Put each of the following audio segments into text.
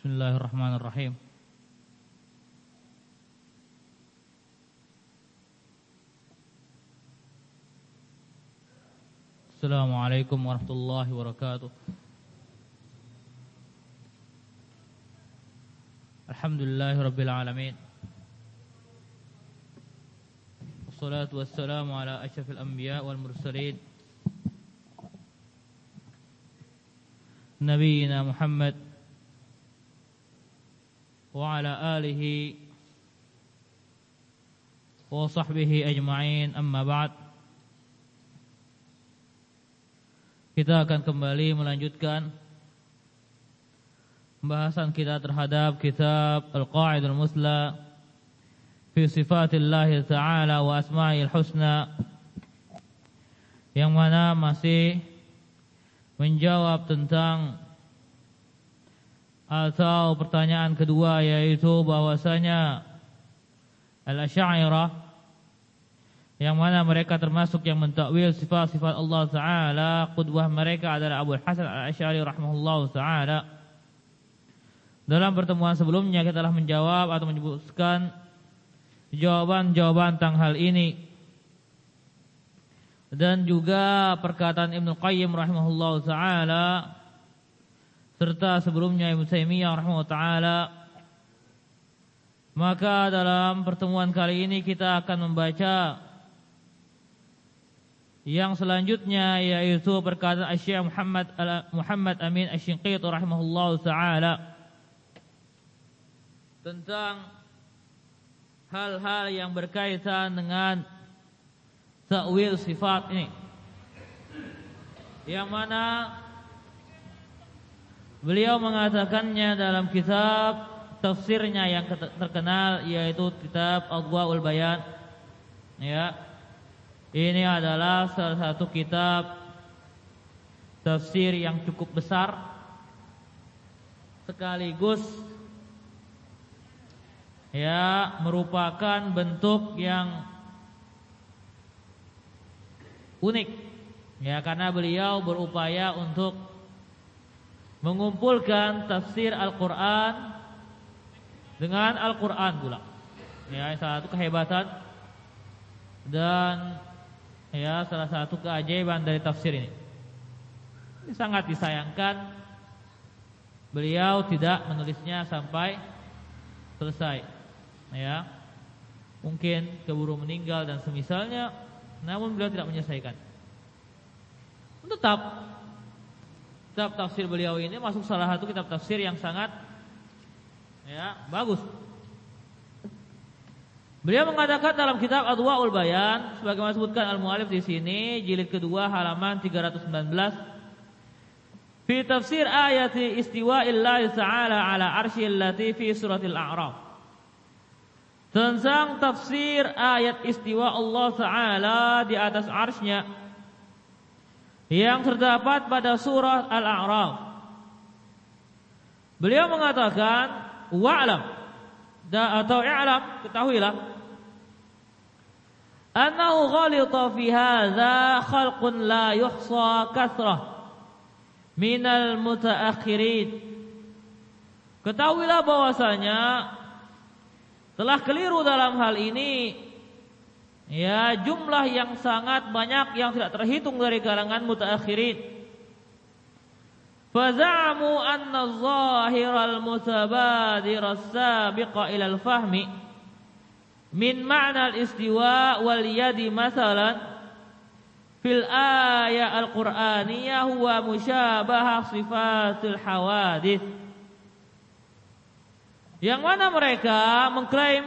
Bismillahirrahmanirrahim. Assalamualaikum warahmatullahi wabarakatuh. Alhamdulillahirabbil alamin. Wassalatu wassalamu ala asyrafil anbiya wal mursalin. Nabiyyina Muhammad wa ala alihi wa sahbihi ajma'in, amma ba'd. Kita akan kembali melanjutkan pembahasan kita terhadap kitab Al-Qa'idul Musla fi Sifatillahi Ta'ala wa Asma'il Husna, yang mana masih menjawab tentang atau pertanyaan kedua, yaitu bahwasanya Al-Asy'ariyah, yang mana mereka termasuk yang mentakwil sifat-sifat Allah Ta'ala, qudwah mereka adalah Abu Hasan Al-Asy'ari rahimahullah Ta'ala. Dalam pertemuan sebelumnya kita telah menjawab atau menyebutkan jawaban-jawaban tentang hal ini, dan juga perkataan Ibnu Qayyim rahimahullah Ta'ala, serta sebelumnya Ibnu Taimiyah rahimahullah Ta'ala. Maka dalam pertemuan kali ini kita akan membaca yang selanjutnya, yaitu perkataan Syekh Muhammad Amin Asy-Shinqiti rahimahullahu taala tentang hal-hal yang berkaitan dengan ta'wil sifat ini, yang mana beliau mengatakannya dalam kitab tafsirnya yang terkenal, yaitu kitab Adwa'ul Bayan. Ya, ini adalah salah satu kitab tafsir yang cukup besar, sekaligus ya merupakan bentuk yang unik, ya, karena beliau berupaya untuk mengumpulkan tafsir Al-Quran dengan Al-Quran pula. Ya, salah satu kehebatan dan ya salah satu keajaiban dari tafsir ini. Ini sangat disayangkan beliau tidak menulisnya sampai selesai. Ya, mungkin keburu meninggal dan semisalnya, namun beliau tidak menyelesaikan. Tetap kitab tafsir beliau ini masuk salah satu kitab tafsir yang sangat ya bagus. Beliau mengatakan dalam kitab Adwa'ul Bayan, sebagaimana disebutkan al-mu'allif di sini, jilid kedua halaman 319, fi tafsir ayati istiwa'illahi ta'ala ala arsyil lati fi suratil A'raf, tentang tafsir ayat istiwa Allah Ta'ala di atas arsy-Nya yang terdapat pada surah Al-A'raf. Beliau mengatakan, wa'lam, atau i'lam, ketahuilah, annahu ghalita fi hadza khalqun la yuhsa kathrah minal mutaakhirin. Ketahuilah bahwasanya telah keliru dalam hal ini ya jumlah yang sangat banyak yang tidak terhitung dari kalangan mutaakhirin. Faza'amu anna az-zahiral mutabadir as-sabiqa ila al-fahmi min ma'na al-istiwa wal yadi masalan fil ayat al-Qur'aniyah huwa musyabahah sifatul hawadith. Yang mana mereka mengklaim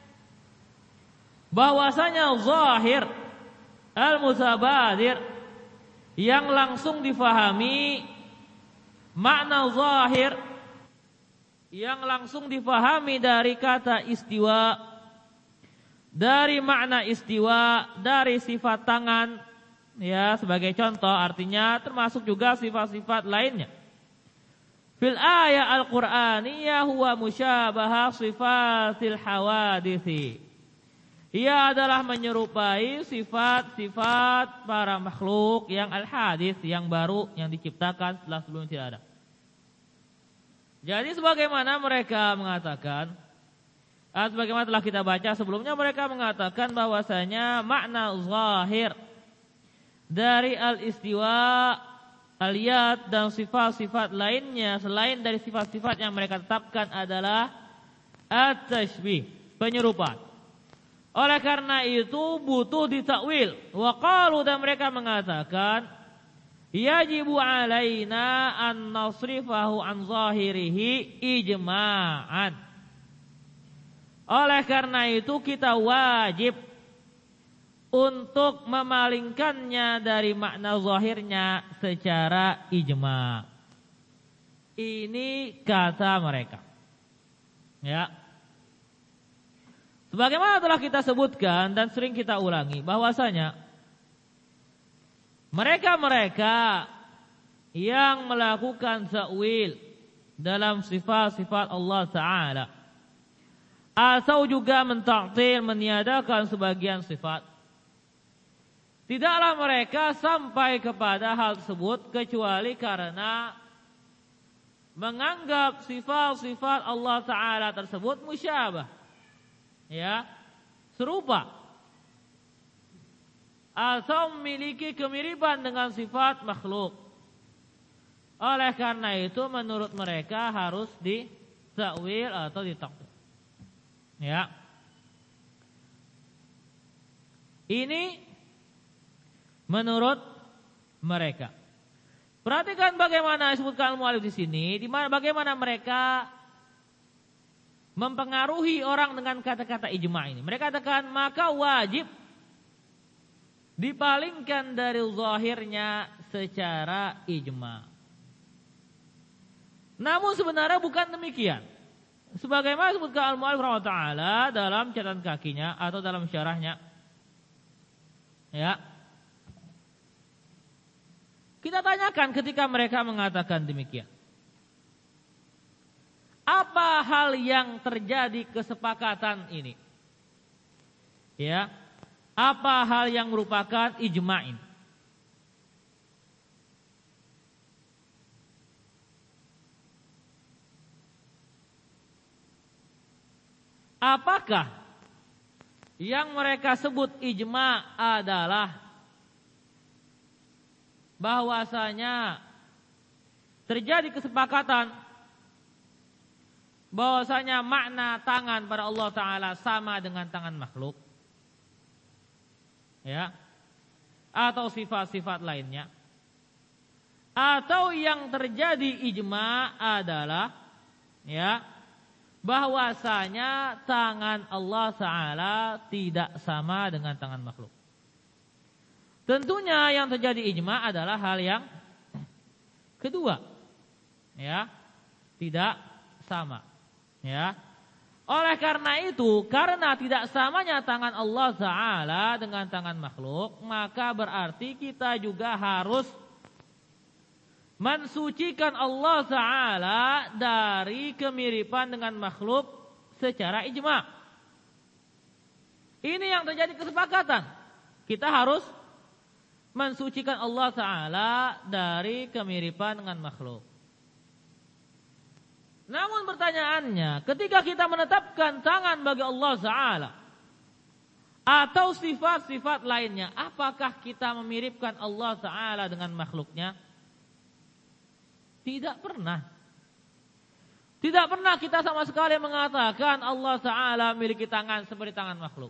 bahwasanya zahir al-mutabadir yang langsung difahami, makna zahir yang langsung difahami dari kata istiwa, dari makna istiwa, dari sifat tangan, ya sebagai contoh, artinya termasuk juga sifat-sifat lainnya. Fil ayat al-Qur'aniyah huwa musyabahah sifatil hawadithi. Ia adalah menyerupai sifat-sifat para makhluk yang al-hadis, yang baru, yang diciptakan setelah sebelumnya tidak ada. Jadi sebagaimana mereka mengatakan, sebagaimana telah kita baca sebelumnya, mereka mengatakan bahwasanya makna zahir dari al-istiwa, al-yad dan sifat-sifat lainnya selain dari sifat-sifat yang mereka tetapkan adalah at-tashbih, penyerupaan. Oleh karena itu butuh ditakwil. Wa qalu, dan mereka mengatakan yajibu alaina an nasrifahu an zahirihi ijma'an. Oleh karena itu kita wajib untuk memalingkannya dari makna zahirnya secara ijma'. Ini kata mereka. Ya. Sebagaimana telah kita sebutkan dan sering kita ulangi bahwasanya mereka-mereka yang melakukan ta'wil dalam sifat-sifat Allah Ta'ala atau juga mentaktil, meniadakan sebagian sifat, tidaklah mereka sampai kepada hal tersebut kecuali karena menganggap sifat-sifat Allah Ta'ala tersebut musyabah, ya, serupa, atau memiliki kemiripan dengan sifat makhluk. Oleh karena itu menurut mereka harus ditakwil atau ditaktil. Ya. Ini menurut mereka. Perhatikan bagaimana disebutkan al-mu'allif di sini, di mana bagaimana mereka mempengaruhi orang dengan kata-kata ijma' ini. Mereka katakan maka wajib dipalingkan dari zahirnya secara ijma'. Namun sebenarnya bukan demikian. Sebagaimana disebutkan al-mu'allif rahimahullah dalam catatan kakinya atau dalam syarahnya. Ya. Kita tanyakan ketika mereka mengatakan demikian. Apa hal yang terjadi kesepakatan ini? Ya. Apa hal yang merupakan ijma' ini? Apakah yang mereka sebut ijma' adalah bahwasanya terjadi kesepakatan bahwasanya makna tangan pada Allah Ta'ala sama dengan tangan makhluk, ya, atau sifat-sifat lainnya, atau yang terjadi ijma' adalah, ya, bahwasanya tangan Allah Ta'ala tidak sama dengan tangan makhluk. Tentunya yang terjadi ijma' adalah hal yang kedua, ya, tidak sama, ya. Oleh karena itu, karena tidak samanya tangan Allah Ta'ala dengan tangan makhluk, maka berarti kita juga harus mensucikan Allah Ta'ala dari kemiripan dengan makhluk secara ijma'. Ini yang terjadi kesepakatan. Kita harus mensucikan Allah Ta'ala dari kemiripan dengan makhluk. Namun pertanyaannya, ketika kita menetapkan tangan bagi Allah Ta'ala atau sifat-sifat lainnya, apakah kita memiripkan Allah Ta'ala dengan makhluknya? Tidak pernah. Tidak pernah kita sama sekali mengatakan Allah Ta'ala memiliki tangan seperti tangan makhluk,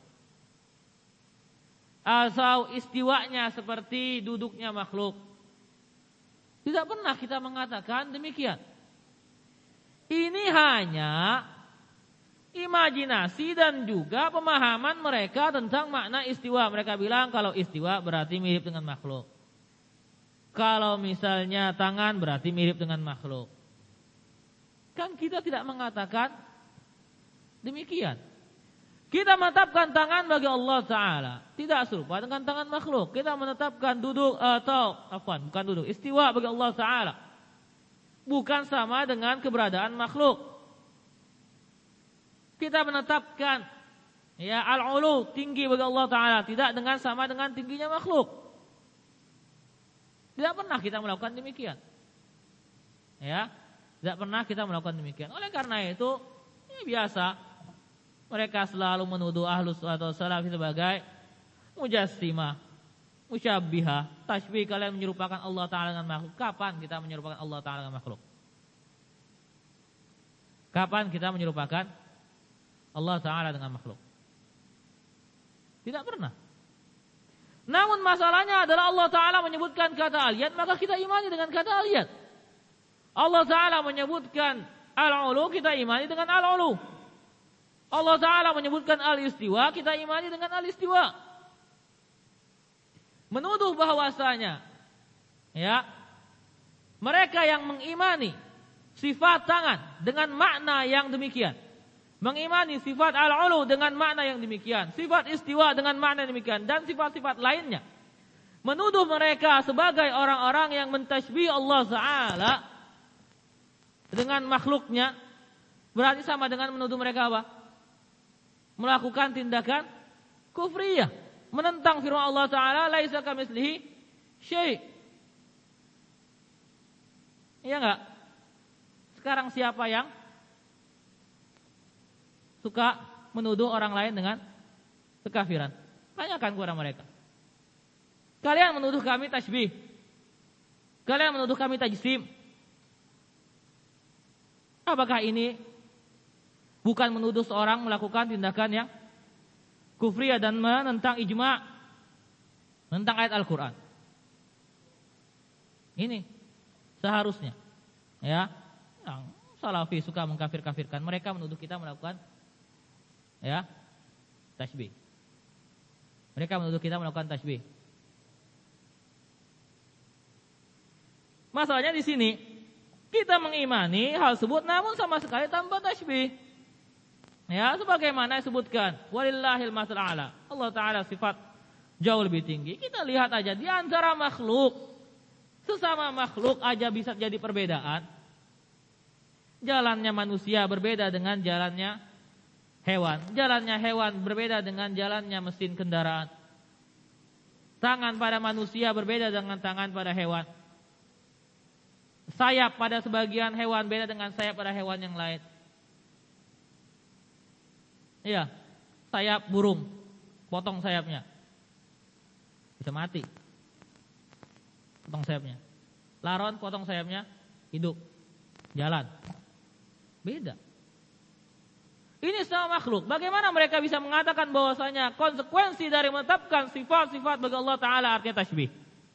atau istiwanya seperti duduknya makhluk. Tidak pernah kita mengatakan demikian. Ini hanya imajinasi dan juga pemahaman mereka tentang makna istiwa. Mereka bilang kalau istiwa berarti mirip dengan makhluk. Kalau misalnya tangan berarti mirip dengan makhluk. Kan kita tidak mengatakan demikian. Kita menetapkan tangan bagi Allah Ta'ala tidak serupa dengan tangan makhluk. Kita menetapkan duduk bukan duduk, istiwa bagi Allah Ta'ala bukan sama dengan keberadaan makhluk. Kita menetapkan, ya, al-ulu, tinggi bagi Allah Ta'ala tidak dengan sama dengan tingginya makhluk. Tidak pernah kita melakukan demikian. Ya. Tidak pernah kita melakukan demikian. Oleh karena itu, ini biasa. Mereka selalu menuduh ahlus atau salafi sebagai mujassimah, musyabbihah, tasbih, kalian menyerupakan Allah Ta'ala dengan makhluk. Kapan kita menyerupakan Allah Ta'ala dengan makhluk? Kapan kita menyerupakan Allah Ta'ala dengan makhluk? Tidak pernah. Namun masalahnya adalah Allah Ta'ala menyebutkan kata aliyat, maka kita imani dengan kata aliyat. Allah Ta'ala menyebutkan al-ulu, kita imani dengan al-ulu. Allah Ta'ala menyebutkan al-istiwa, kita imani dengan al-istiwa. Menuduh bahwasanya ya, mereka yang mengimani sifat tangan dengan makna yang demikian, mengimani sifat al-ulu dengan makna yang demikian, sifat istiwa dengan makna yang demikian, dan sifat-sifat lainnya, menuduh mereka sebagai orang-orang yang mentasbih Allah Ta'ala dengan makhluknya, berarti sama dengan menuduh mereka apa? Melakukan tindakan kufriyah, menentang firman Allah Ta'ala, laisa kamitslihi syai'. Iya enggak? Sekarang siapa yang suka menuduh orang lain dengan kekafiran? Tanyakan kepada mereka. Kalian menuduh kami tasbih, kalian menuduh kami tajsim. Apakah ini bukan menuduh seorang melakukan tindakan yang kufriyah dan menentang ijma', tentang ayat Al-Quran? Ini seharusnya ya, yang salafi suka mengkafir-kafirkan, mereka menuduh kita melakukan ya tasbih. Mereka menuduh kita melakukan tasbih. Masalahnya di sini, kita mengimani hal tersebut namun sama sekali tanpa tasbih. Ya, sebagaimana disebutkan, walillahil masal a'la. Allah Ta'ala sifat jauh lebih tinggi. Kita lihat aja di antara makhluk, sesama makhluk aja bisa jadi perbedaan. Jalannya manusia berbeda dengan jalannya hewan. Jalannya hewan berbeda dengan jalannya mesin kendaraan. Tangan pada manusia berbeda dengan tangan pada hewan. Sayap pada sebagian hewan beda dengan sayap pada hewan yang lain. Iya, sayap burung, potong sayapnya, bisa mati. Potong sayapnya. Laron, potong sayapnya, hidup, jalan. Beda. Ini semua makhluk. Bagaimana mereka bisa mengatakan bahwasanya konsekuensi dari menetapkan sifat-sifat bagi Allah Ta'ala artinya tasbih?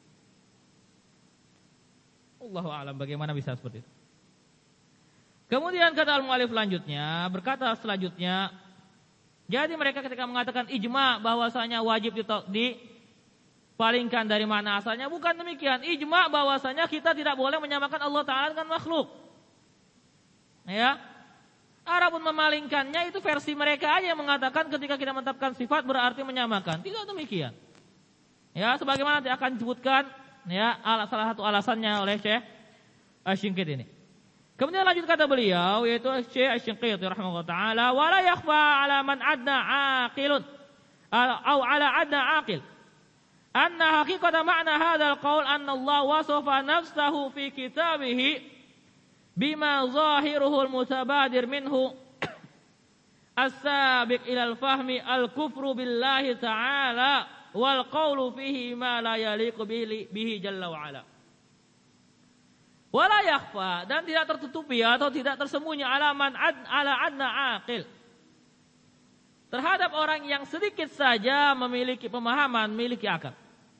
Allahu a'lam, bagaimana bisa seperti itu. Kemudian kata al-mu'allif lanjutnya, berkata selanjutnya, jadi mereka ketika mengatakan ijma' bahwasanya wajib dipalingkan dari mana asalnya, bukan demikian. Ijma' bahwasanya kita tidak boleh menyamakan Allah Ta'ala dengan makhluk. Ya. Adapun memalingkannya itu versi mereka aja yang mengatakan ketika kita menetapkan sifat berarti menyamakan. Tidak demikian. Ya, sebagaimana akan disebutkan ya, salah satu alasannya oleh Syekh Asy-Shinqiti ini. Kemudian lanjut kata beliau, yaitu Syekh Asy-Shinqiti rahimahullah taala, wala yakhfa 'ala man adna 'aqilun aw 'ala adna 'aqil anna haqiqata ma'na hadzal qaul anna Allah wasafa nafsahu fi kitabih bima zahiruhu al-mutabadir minhu as-sabiq ila al-fahmi al-kufru billahi ta'ala wal qawlu fihi ma la yaliqu bihi jalla wa ala. Wala yakhfa, dan tidak tertutupi atau tidak tersembunyi ala adna aqil, terhadap orang yang sedikit saja memiliki pemahaman, memiliki akal.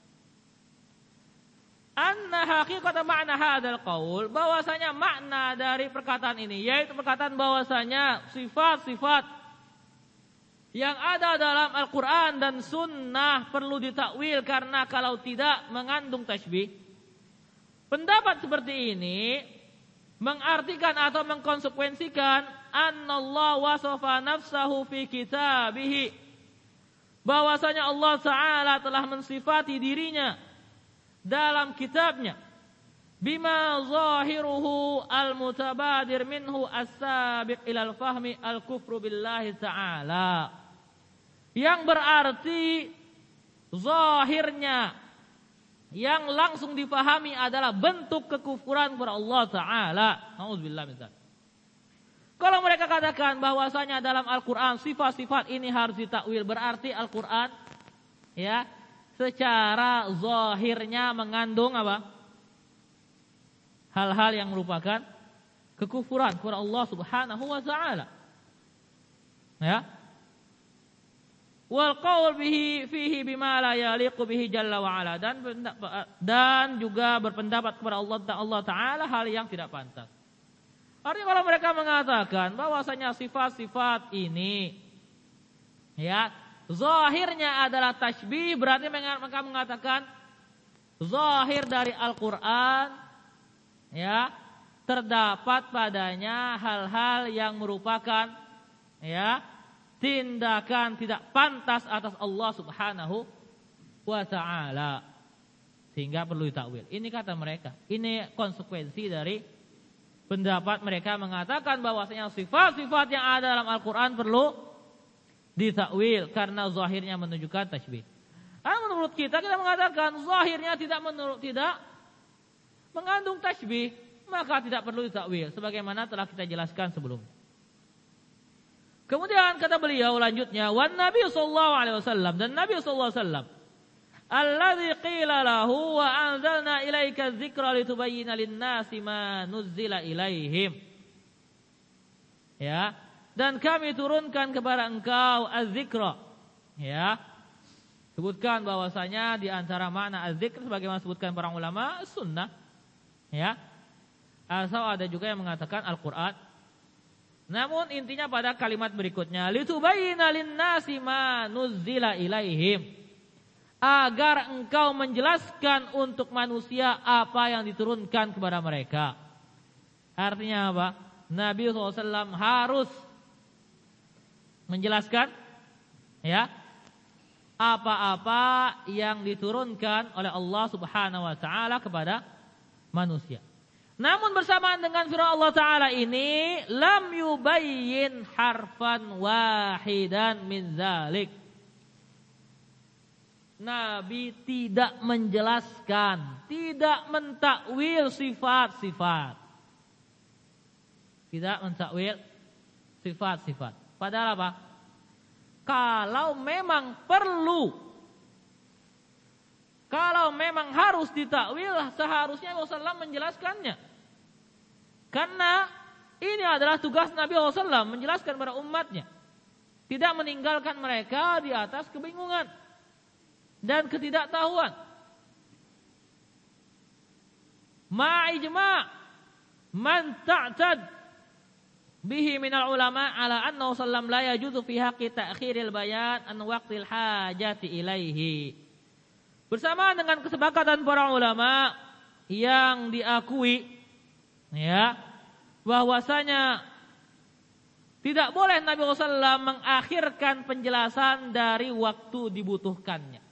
Anna haqiqata ma'na hadzal qaul, bahwasanya makna dari perkataan ini yaitu perkataan bahwasanya sifat-sifat yang ada dalam Al-Quran dan Sunnah perlu ditakwil karena kalau tidak mengandung tasbih. Pendapat seperti ini mengartikan atau mengkonsekuensikan annallahu wasafa nafsahu fi kitabih, bahwasanya Allah Ta'ala telah mensifati dirinya dalam kitabnya bima zahiruhu al-mutabadir minhu as-sabiq ilal fahmi al-kufru billahi ta'ala, yang berarti zahirnya yang langsung dipahami adalah bentuk kekufuran kepada Allah Ta'ala. Nauzubillah min dzalik. Kalau mereka katakan bahwasanya dalam Al-Quran sifat-sifat ini harus ditakwil, berarti Al-Quran ya secara zahirnya mengandung apa? Hal-hal yang merupakan kekufuran kepada Allah Subhanahu wa Ta'ala. Ya. Wal qaul bihi fihi bima la yaliqu bihi jalla wa ala, dan juga berpendapat kepada Allah Ta'ala hal yang tidak pantas. Artinya kalau mereka mengatakan bahwasanya sifat-sifat ini ya zahirnya adalah tasybih, berarti mereka mengatakan zahir dari Al-Qur'an ya terdapat padanya hal-hal yang merupakan ya tindakan tidak pantas atas Allah Subhanahu wa Ta'ala, sehingga perlu ditakwil. Ini kata mereka. Ini konsekuensi dari pendapat mereka mengatakan bahwasanya sifat-sifat yang ada dalam Al-Quran perlu ditakwil karena zahirnya menunjukkan tasybih. Menurut kita mengatakan zahirnya tidak mengandung tasybih, maka tidak perlu ditakwil sebagaimana telah kita jelaskan sebelumnya. Kemudian kata beliau lanjutnya, wan Nabi sallallahu alaihi wasallam, dan Nabi sallallahu alaihi wasallam alladzi qila lahu wa anzalna ilaika dzikra litubayyana lin-nasi ma nuzzila ilaihim. Ya, dan kami turunkan kepada engkau az-dzikra. Ya. Sebutkan bahwasanya di antara makna az-dzikr sebagaimana sebutkan para ulama sunnah. Ya. Asal ada juga yang mengatakan Al-Qur'an. Namun intinya pada kalimat berikutnya, litubayyana lin-nasi ma nuzzila ilaihim, agar engkau menjelaskan untuk manusia apa yang diturunkan kepada mereka. Artinya apa? Nabi SAW harus menjelaskan ya apa-apa yang diturunkan oleh Allah Subhanahu wa Ta'ala kepada manusia. Namun bersamaan dengan firman Allah Ta'ala ini, lam yubayyin harfan wahidan min dzalik. Nabi tidak menjelaskan, tidak mentakwil sifat-sifat. Tidak mentakwil sifat-sifat. Padahal apa? Kalau memang perlu, kalau memang harus ditakwil, seharusnya Rasulullah menjelaskannya. Karena ini adalah tugas Nabi SAW, menjelaskan kepada umatnya. Tidak meninggalkan mereka di atas kebingungan dan ketidaktahuan. Ma'ijma' man ta'tad bihi minal ulama ala annahu sallam la yajuzu fi haqqi ta'khiril bayan an waqtil hajati ilaihi. Bersamaan dengan kesepakatan para ulama yang diakui ya bahwasanya tidak boleh Nabi SAW mengakhirkan penjelasan dari waktu dibutuhkannya.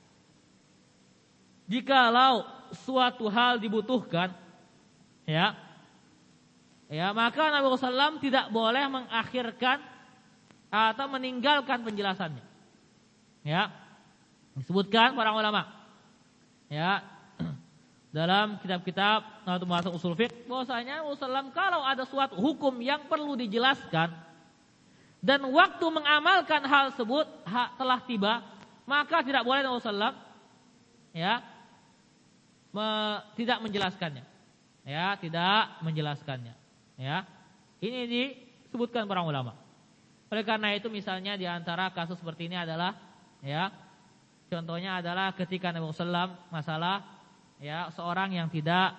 Jikalau suatu hal dibutuhkan, ya, maka Nabi SAW tidak boleh mengakhirkan atau meninggalkan penjelasannya. Ya, disebutkan para ulama, ya, dalam kitab-kitab atau bahasa usul fiqh, bahwasanya Nabi SAW kalau ada suatu hukum yang perlu dijelaskan dan waktu mengamalkan hal tersebut telah tiba, maka tidak boleh Nabi SAW tidak menjelaskannya. Ya, tidak menjelaskannya. Ya. Ini disebutkan para ulama. Oleh karena itu misalnya di antara kasus seperti ini adalah ya, contohnya adalah ketika Nabi SAW masalah ya seorang yang tidak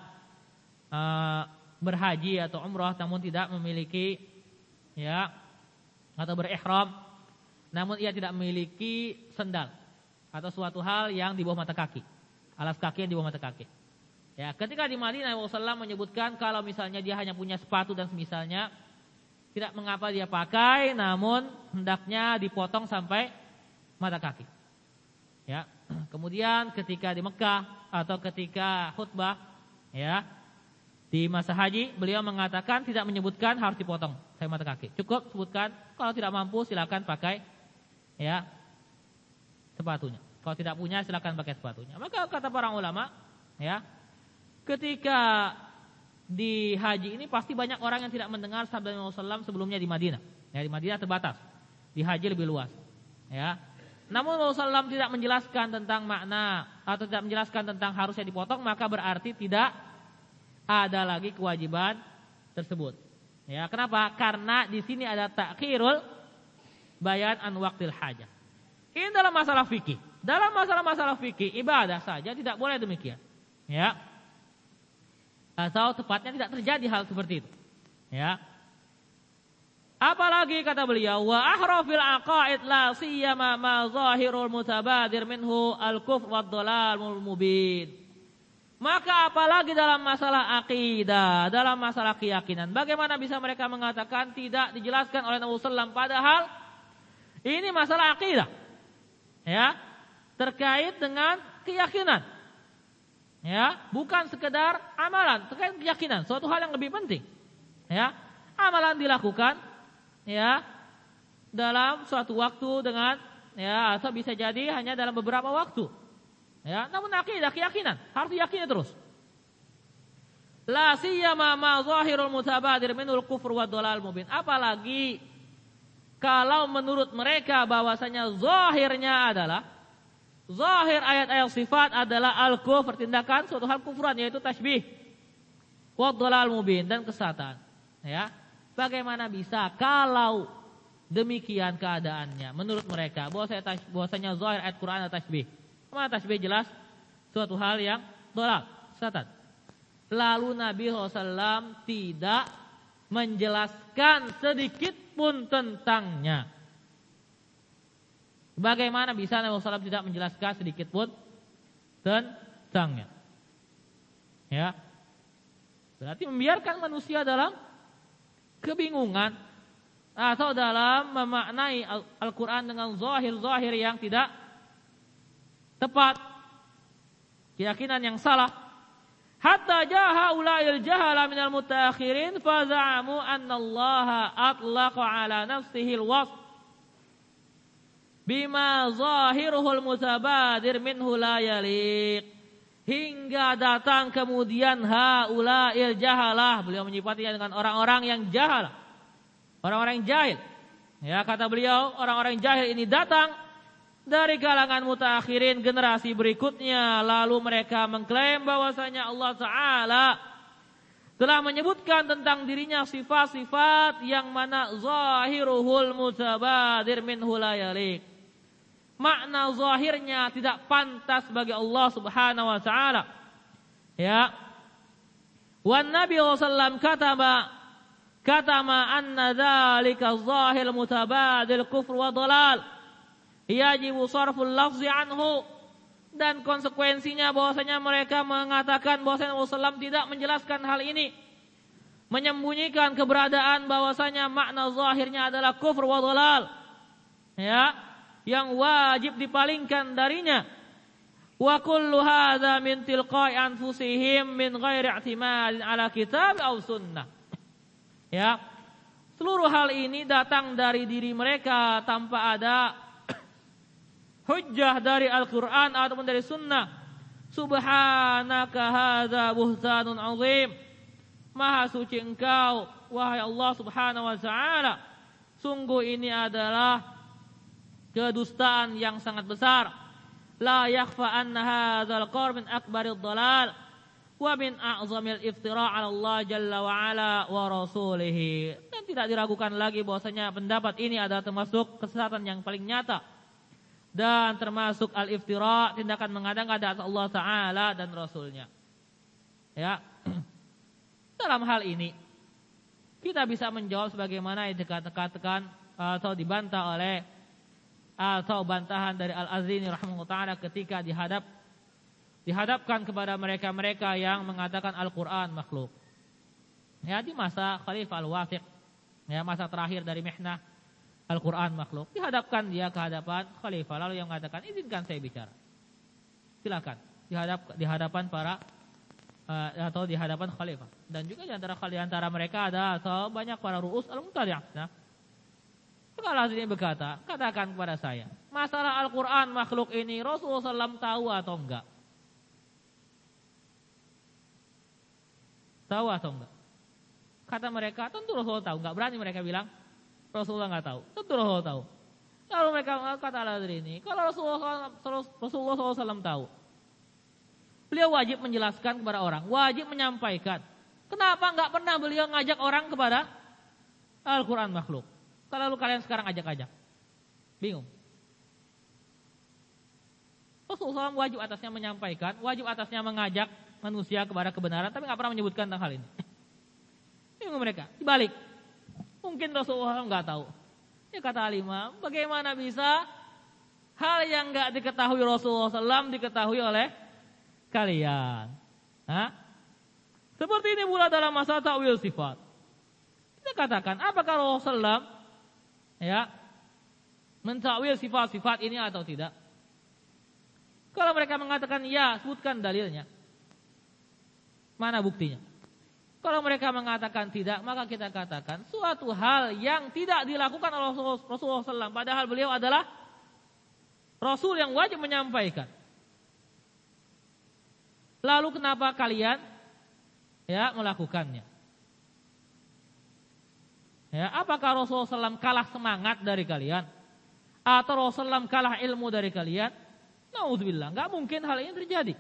berhaji atau umrah namun tidak memiliki ya atau berihram namun ia tidak memiliki sendal atau suatu hal yang di bawah mata kaki, alas kaki yang di bawah mata kaki. Ya, ketika di Madinah Nabi SAW menyebutkan kalau misalnya dia hanya punya sepatu dan semisalnya, tidak mengapa dia pakai, namun hendaknya dipotong sampai mata kaki. Ya, kemudian ketika di Mekah atau ketika khutbah, ya, di masa haji beliau mengatakan tidak menyebutkan harus dipotong sampai mata kaki. Cukup sebutkan kalau tidak mampu silakan pakai, ya, sepatunya. Kalau tidak punya silakan pakai sepatunya. Maka kata para ulama, Ya. Ketika di haji ini pasti banyak orang yang tidak mendengar sabda Nabi SAW sebelumnya di Madinah. Ya, di Madinah terbatas, di haji lebih luas. Ya. Namun Rasulullah SAW tidak menjelaskan tentang makna atau tidak menjelaskan tentang harusnya dipotong, maka berarti tidak ada lagi kewajiban tersebut. Ya, kenapa? Karena di sini ada takhirul bayan an waqtil hajah. Ini dalam masalah fikih. Dalam masalah fikih ibadah saja tidak boleh demikian. Ya. Atau tepatnya tidak terjadi hal seperti itu. Ya. Apalagi kata beliau, wa ahrafil aqaid la siyama ma zahirul mutabadir minhu al-kufr wad dhalalul mubin. Maka apalagi dalam masalah akidah, dalam masalah keyakinan, bagaimana bisa mereka mengatakan tidak dijelaskan oleh Nabi SAW, padahal ini masalah akidah, ya, terkait dengan keyakinan, ya, bukan sekedar amalan, terkait keyakinan, suatu hal yang lebih penting, ya, amalan dilakukan, ya, dalam suatu waktu dengan, ya, atau bisa jadi hanya dalam beberapa waktu. Ya, namun akidah, keyakinan harus diyakini terus. La siyama ma zahirul mutabadir minul kufr wa dhalal mubin. Apalagi kalau menurut mereka bahwasanya zahirnya adalah zahir ayat-ayat sifat adalah al-kufr, tindakan suatu hal kufran, yaitu tasbih, wa dhalal mubin, dan kesesatan. Ya, bagaimana bisa kalau demikian keadaannya menurut mereka bahwasanya zahir ayat Quran adalah tasbih? Karena tasbih jelas suatu hal yang dhalal, sesat. Lalu Nabi SAW tidak menjelaskan sedikit pun tentangnya. Bagaimana bisa Nabi SAW tidak menjelaskan sedikit pun tentangnya? Ya, berarti membiarkan manusia dalam kebingungan atau dalam memaknai Al-Quran dengan zahir-zahir yang tidak tepat, keyakinan yang salah. Hatta jaha ulail jahala minal mutaakhirin fa za'amu anna Allah atlaqa ala nafsihi al-wasf bima zahiruhul mutabadir minhu la yaliq. Hingga datang kemudian haulail jahalah, beliau menyifatinya dengan orang-orang yang jahalah, orang-orang yang jahil. Ya, kata beliau, orang-orang jahil ini datang dari kalangan mutaakhirin, generasi berikutnya, lalu mereka mengklaim bahwasanya Allah Ta'ala telah menyebutkan tentang dirinya sifat-sifat yang mana zahiruhul mutabadir minhu la yaliq. Makna zahirnya tidak pantas bagi Allah Subhanahu wa Ta'ala. Ya. Wan Nabi sallallahu katama anna dzalika zahir mutabadir kufr wa dhalal. Yajibu sarful lafzi anhu, dan konsekuensinya bahwasanya mereka mengatakan bahwasanya Rasulullah SAW tidak menjelaskan hal ini, menyembunyikan keberadaan bahwasanya makna zahirnya adalah kufur wa dhalal, ya, yang wajib dipalingkan darinya. Wa kullu hadza min tilqa'i anfusihim min ghairi i'timadin ala kitab aw sunnah. Ya, seluruh hal ini datang dari diri mereka tanpa ada hujjah dari Al-Quran ataupun dari sunnah. Subhanaka hadza buhtanun azim. Maha suci engkau, wahai Allah Subhanahu wa Ta'ala. Sungguh ini adalah kedustaan yang sangat besar. La yakhfa anna hadzal qawl min akbaril dhalal wa min a'zamil iftira' 'ala Allah jalla wa 'ala wa rasulih. Dan tidak diragukan lagi bahwasanya pendapat ini adalah termasuk kesesatan yang paling nyata dan termasuk al-iftira', tindakan mengada-ngada atas Allah Ta'ala dan Rasulnya. Ya. Dalam hal ini kita bisa menjawab sebagaimana yang dikatakan atau dibantah oleh atau bantahan dari Al-Azini rahimahullah ta'ala ketika dihadapkan kepada mereka-mereka yang mengatakan Al-Quran makhluk. Ya, di masa Khalifah Al-Wathiq, ya, masa terakhir dari mihnah Al-Quran makhluk, dihadapkan dia ke hadapan khalifah, lalu yang mengatakan izinkan saya bicara, silakan, di hadapan para atau di hadapan khalifah. Dan juga di antara mereka ada atau banyak para ru'us al-mutadi'ah. Nah, kalau ini berkata, katakan kepada saya, masalah Al-Quran makhluk ini Rasulullah SAW tahu atau enggak? Tahu atau enggak? Kata mereka, tentu Rasulullah tahu. Enggak berani mereka bilang Rasulullah enggak tahu. Tentu Rasulullah tahu. Lalu mereka kata Al-Adri ini, kalau Rasulullah SAW tahu, beliau wajib menjelaskan kepada orang, wajib menyampaikan. Kenapa enggak pernah beliau ngajak orang kepada Al-Quran makhluk? Kalau kalian sekarang ajak-ajak, bingung. Rasulullah SAW wajib atasnya menyampaikan, wajib atasnya mengajak manusia kepada kebenaran, tapi nggak pernah menyebutkan tentang hal ini. Bingung mereka. Dibalik, mungkin Rasulullah SAW nggak tahu. Ya kata Alimah, bagaimana bisa hal yang nggak diketahui Rasulullah SAW diketahui oleh kalian? Hah? Seperti ini pula dalam masalah ta'wil sifat. Kita katakan, apakah Rasulullah SAW mentakwil sifat-sifat ini atau tidak? Kalau mereka mengatakan ya, sebutkan dalilnya. Mana buktinya? Kalau mereka mengatakan tidak, maka kita katakan suatu hal yang tidak dilakukan oleh Rasulullah SAW, padahal beliau adalah Rasul yang wajib menyampaikan. Lalu kenapa kalian melakukannya? Apakah Rasulullah SAW kalah semangat dari kalian? Atau Rasulullah SAW kalah ilmu dari kalian? Na'udzubillah, enggak mungkin hal ini terjadi.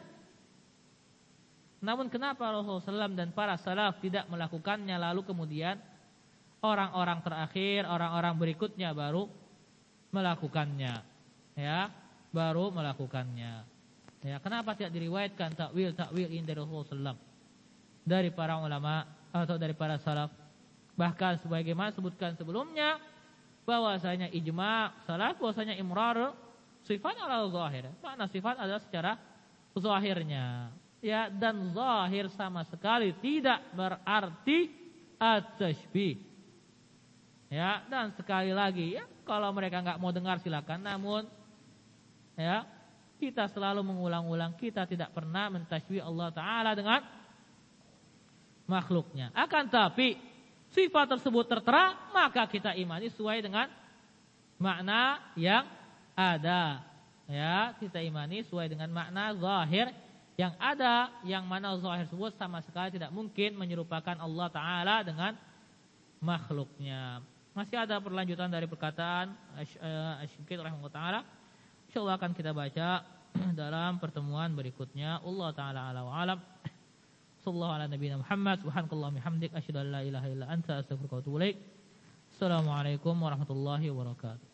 Namun kenapa Rasulullah SAW dan para salaf tidak melakukannya, lalu kemudian orang-orang terakhir, orang-orang berikutnya baru melakukannya, baru melakukannya. Kenapa tidak diriwayatkan takwil ini dari Rasulullah SAW, dari para ulama atau dari para salaf? Bahkan sebagaimana sebutkan sebelumnya, bahwasanya ijma' salaf, bahwasanya imrar sifat ala zahir. Makna sifat adalah secara zahirnya. Dan zahir sama sekali tidak berarti at-tashbih. Dan sekali lagi, kalau mereka enggak mau dengar silakan. Namun kita selalu mengulang-ulang, kita tidak pernah mentashbih Allah Ta'ala dengan makhluknya. Akan tapi sifat tersebut tertera, maka kita imani sesuai dengan makna yang ada. Kita imani sesuai dengan makna zahir yang ada, yang mana zahir tersebut sama sekali tidak mungkin menyerupakan Allah Ta'ala dengan makhluknya. Masih ada perlanjutan dari perkataan Asy-Syafi'i rahimahullah ta'ala. InsyaAllah akan kita baca dalam pertemuan berikutnya. Allah Ta'ala ala wa alam. Sallallahu ala nabiyina Muhammad. Subhanakallahumma bihamdik asyhadu an la ilaha illa anta astaghfiruka wa atubu ilaik. Assalamualaikum warahmatullahi wabarakatuh.